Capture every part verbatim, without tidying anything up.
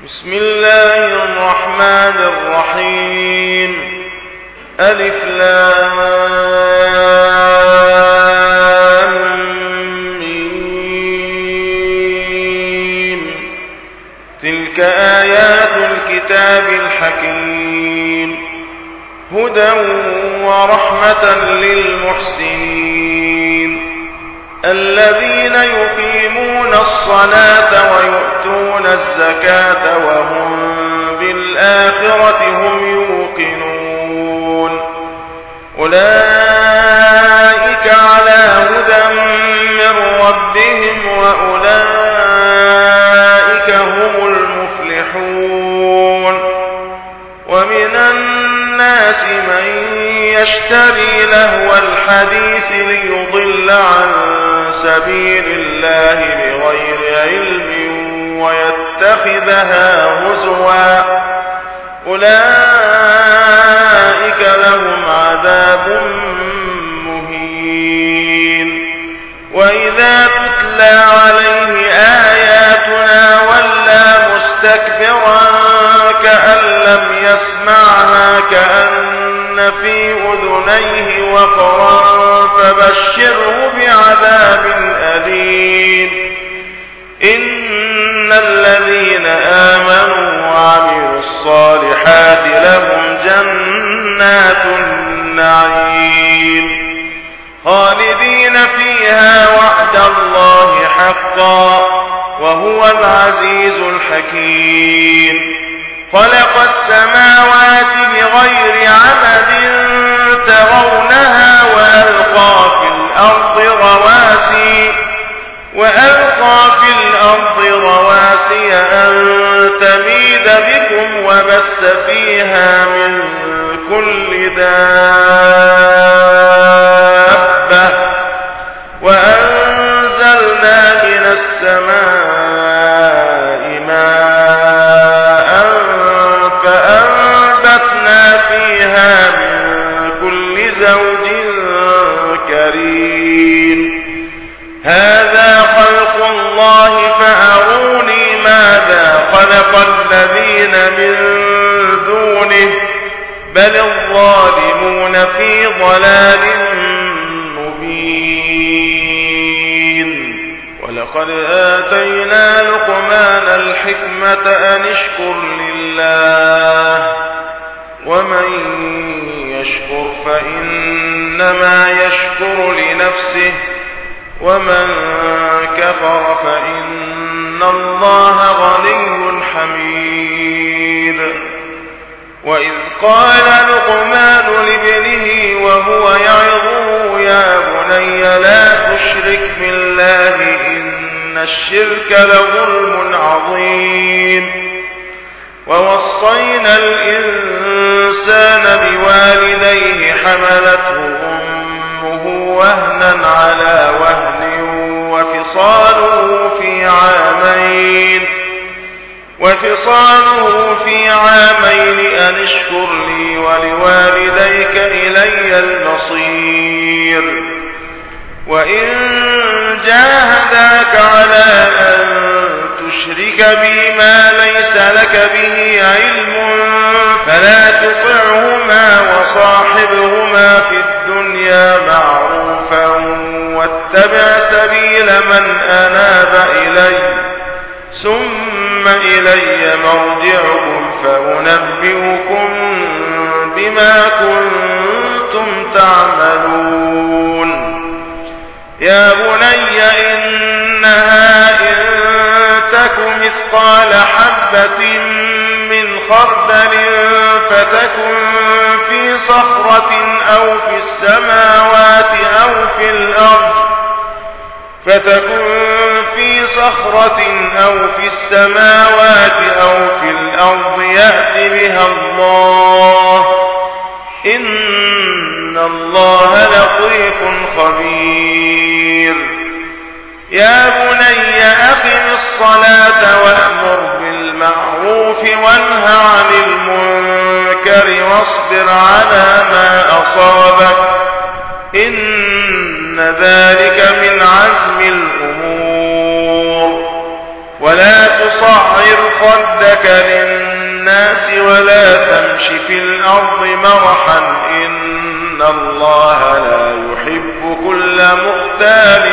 بسم الله الرحمن الرحيم. ألف لام ميم. تلك آيات الكتاب الحكيم، هدى ورحمة للمحسنين الذين يقيمون الصلاة ويؤتون الزكاة وهم بالآخرة هم يوقنون. أولئك على هدى من ربهم وأولئك هم المفلحون. ومن الناس من يشتري لهو الحديث ليضل عن سبيل الله بغير علم ويتخذها هزوا، أولئك لهم عذاب مهين. وإذا تتلى عليه آياتنا ولى مستكبرا كأن لم يسمعها كأن في أذنيه وقرا فبشره بعذاب أليم. إن الذين آمنوا وعملوا الصالحات لهم جنات النعيم خالدين فيها وعد الله حقا وهو العزيز الحكيم. خلق السماوات بغير عمد ترونها وألقى في الأرض رواسي وألقى في الأرض رواسي أن تميد بكم وبث فيها من كل دابة وأنزلنا من السماء ماء فأنبتنا فيها من كل زوج كريم. هذا خلق الله فأروني ماذا خلق الذين من دونه بل الظالمون في ضلال مبين. ولقد آتينا لقمان الحكمة أن اشكر لله ومن يشكر فإنما يشكر لنفسه ومن كفر فإن الله غني حميد. وإذ قال لقمان لابنه وهو يعظه يا بني لا تشرك بالله إن الشرك لظلم عظيم. ووصينا الإنسان بوالديه حملته أمه وهنا على وهن وفصاله في عامين وفصاله في عامين أن اشكر لي ولوالديك إلي المصير. وإن جاهداك على أن تشرك بي ما ليس لك به علم فلا تطعهما وصاحبهما في الدنيا معروفا واتبع سبيل من أناب إلي ثم إلي مرجعكم فأنبئكم بما كنتم تعملون. يا بني إنها إن تك مثقال حبة من خردل فتكن في صخرة أو في السماوات أو في الأرض فتكن في صخرة أو في السماوات أو في الأرض يأت بها الله إن الله لطيف خبير. يا بني أقم الصلاة وأمر بالمعروف وانه عن المنكر واصبر على ما أصابك إن ذلك من عزم الأمور. ولا تصعر خدك للناس ولا تمش في الأرض مرحا إن الله لا يحب كل مختال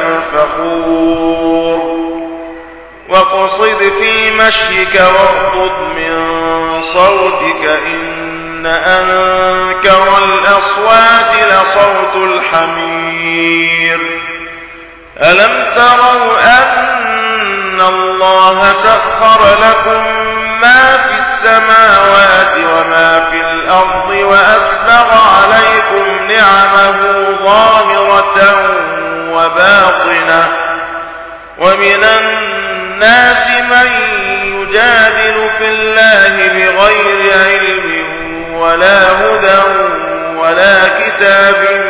فخور واقصد في مشيك واغضض من صوتك إن أنكر الأصوات لصوت الحمير ألم تروا أن الله سخر لكم ما في السماوات وما في الأرض وأسبغ عليكم نعمه ظاهرة وباطنة ومن الناس من يجادل في الله بغير علم ولا هدى ولا كتاب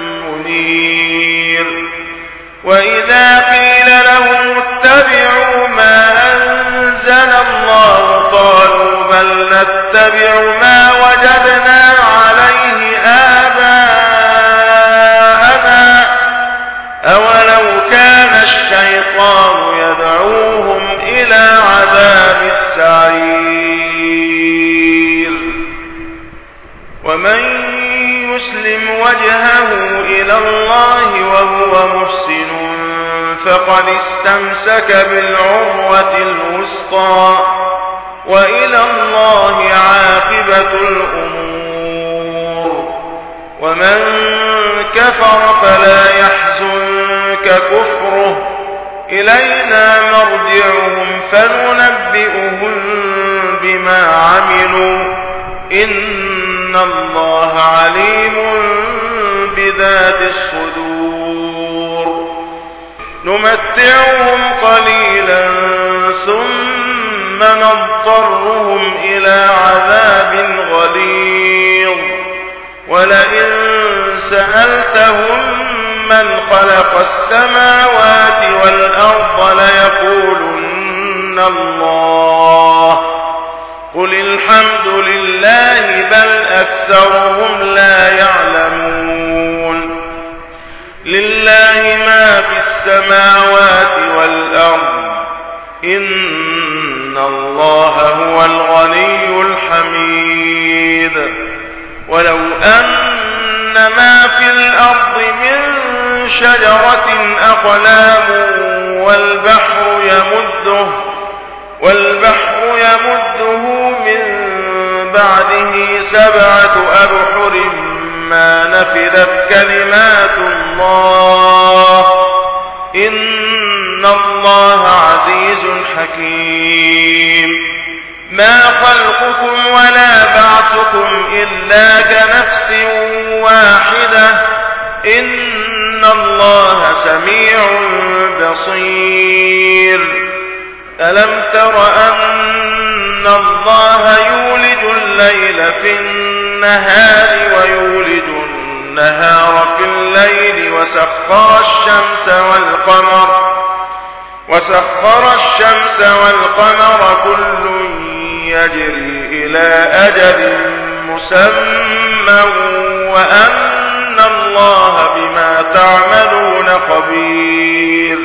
منير وإذا قيل لهم اتبعوا ما أنزل الله قالوا بل نتبع ما وجدنا عليه آباءنا أولو كان الشيطان يدعوهم إلى عذاب السعير ومن يسلم وجهه إلى الله وهو محسن فقد استمسك بالعروة الوثقى وإلى الله عاقبة الأمور ومن كفر فلا يحزنك كفره إلينا مرجعهم فننبئهم بما عملوا إن الله عليم بذات الصدور نمتعهم قليلا ثم نضطرهم إلى عذاب غليظ ولئن سألتهم من خلق السماوات والأرض ليقولن الله قل الحمد لله بل أكثرهم لا يعلمون لله ما في السماوات والأرض إن الله هو الغني الحميد ولو أن ما في الأرض من شجرة أقلام والبحر يمده والبحر يمده من بعده سبعة أبحر ما نفدت كلمات الله إن الله عزيز حكيم ما خلقكم ولا بعثكم إلا كنفس واحدة إن الله سميع بصير ألم تر أن الله يولج الليل في النهار ويولج النهار في الليل وسخر الشمس والقمر وسخر الشمس والقمر كل يجري إلى أجل مسمى وأن الله بما تعملون خبير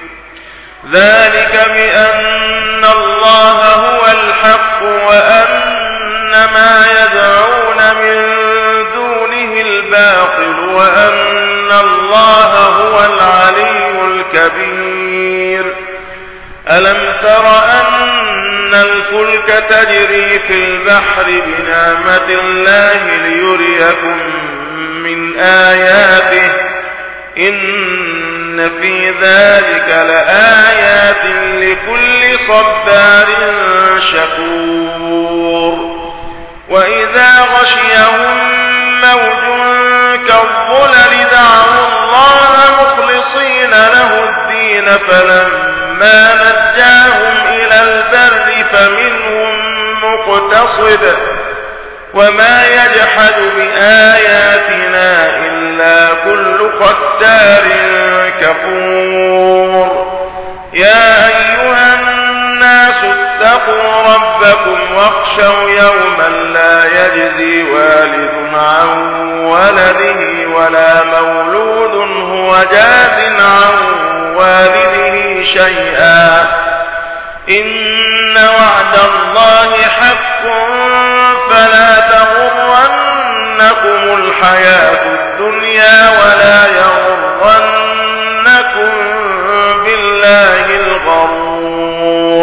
ذلك بأن الله هو الحق وأن ما يدعون من دونه الباطل وأن الله هو العلي الكبير ألم تر أن الفلك تجري في البحر بنعمة الله ليريكم من آياته إن في ذلك لآيات لكل صبار شكور وإذا غشيهم موج كالظلل دعوا الله مخلصين له الدين فلما نجاهم إلى البر فمنهم مقتصد وما يجحد بآياتنا إلا كل ختار كفور يا أيها الناس اتقوا ربكم واخشوا يوما لا يجزي والد عن ولده ولا مولود هو جاز عن والده شيئا إن وعد الله حق فلا تغرنكم الحياة الدنيا ولا يغرنكم بالله الغرور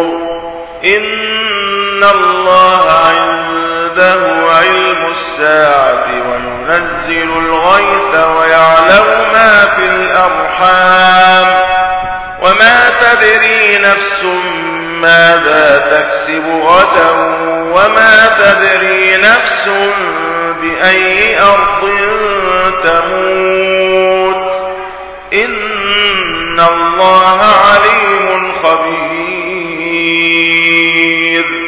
إن الله عنده علم الساعة وينزل الغيث ويعلم ما في الأرحام وما تدري نفس ماذا تكسب غدا وما تدري نفس بأي أرض تموت إن الله عليم خبير